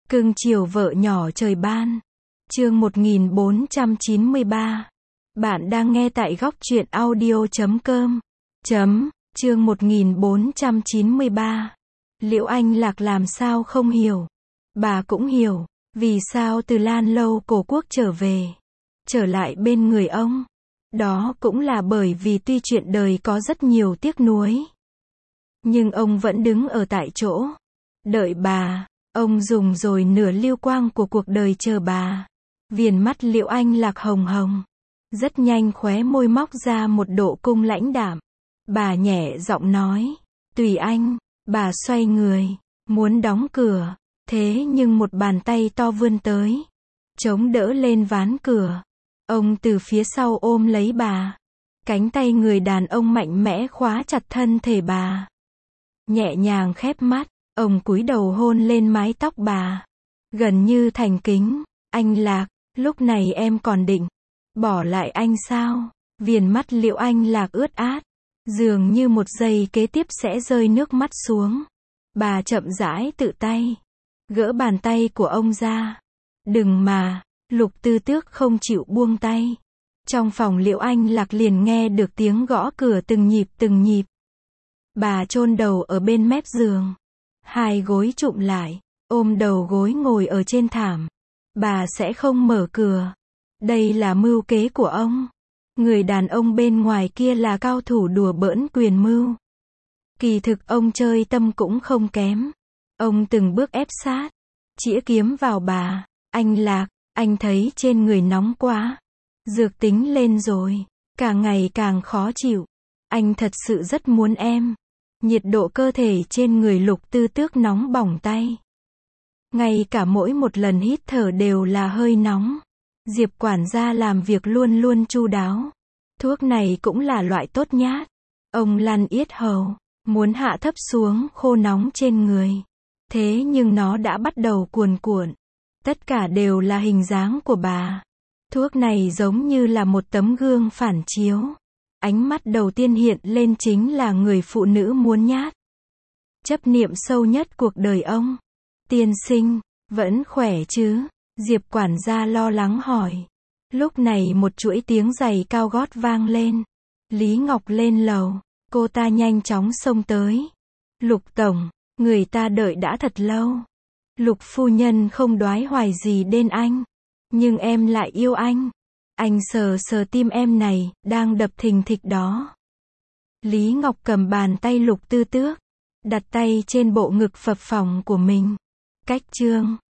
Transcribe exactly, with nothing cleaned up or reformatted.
Cưng chiều vợ nhỏ trời ban. Chương một nghìn bốn trăm chín mươi ba. Bạn đang nghe tại góc truyện audio chấm com. Chấm, chương một nghìn bốn trăm chín mươi ba. Liễu Anh Lạc làm sao không hiểu. Bà cũng hiểu, vì sao từ Lan Lâu Cổ Quốc trở về, trở lại bên người ông. Đó cũng là bởi vì tuy chuyện đời có rất nhiều tiếc nuối, nhưng ông vẫn đứng ở tại chỗ, đợi bà. Ông dùng rồi nửa lưu quang của cuộc đời chờ bà. Viền mắt Liễu Anh Lạc hồng hồng. Rất nhanh khóe môi móc ra một độ cung lãnh đạm. Bà nhẹ giọng nói, tùy anh. Bà xoay người, muốn đóng cửa. Thế nhưng một bàn tay to vươn tới, chống đỡ lên ván cửa. Ông từ phía sau ôm lấy bà. Cánh tay người đàn ông mạnh mẽ khóa chặt thân thể bà. Nhẹ nhàng khép mắt. Ông cúi đầu hôn lên mái tóc bà, gần như thành kính. Anh Lạc, lúc này em còn định bỏ lại anh sao? Viền mắt Liễu Anh Lạc ướt át, dường như một giây kế tiếp sẽ rơi nước mắt xuống. Bà chậm rãi tự tay gỡ bàn tay của ông ra. Đừng mà. Lục Tư Tước không chịu buông tay. Trong phòng Liễu Anh Lạc liền nghe được tiếng gõ cửa từng nhịp từng nhịp. Bà chôn đầu ở bên mép giường, hai gối chụm lại, ôm đầu gối ngồi ở trên thảm. Bà sẽ không mở cửa. Đây là mưu kế của ông. Người đàn ông bên ngoài kia là cao thủ đùa bỡn quyền mưu. Kỳ thực ông chơi tâm cũng không kém. Ông từng bước ép sát, chĩa kiếm vào bà. Anh Lạc, anh thấy trên người nóng quá. Dược tính lên rồi, càng ngày càng khó chịu. Anh thật sự rất muốn em. Nhiệt độ cơ thể trên người Lục Tư Tước nóng bỏng tay. Ngay cả mỗi một lần hít thở đều là hơi nóng. Diệp quản gia làm việc luôn luôn chu đáo. Thuốc này cũng là loại tốt nhát. Ông lăn yết hầu, muốn hạ thấp xuống khô nóng trên người. Thế nhưng nó đã bắt đầu cuồn cuộn. Tất cả đều là hình dáng của bà. Thuốc này giống như là một tấm gương phản chiếu. Ánh mắt đầu tiên hiện lên chính là người phụ nữ muốn nhát. Chấp niệm sâu nhất cuộc đời ông. Tiên sinh, vẫn khỏe chứ? Diệp quản gia lo lắng hỏi. Lúc này một chuỗi tiếng giày cao gót vang lên. Lý Ngọc lên lầu. Cô ta nhanh chóng xông tới. Lục tổng, người ta đợi đã thật lâu. Lục phu nhân không đoái hoài gì đến anh, nhưng em lại yêu anh. Anh sờ sờ tim em này, đang đập thình thịch đó. Lý Ngọc cầm bàn tay Lục Tư Tước, đặt tay trên bộ ngực phập phồng của mình. Cách chương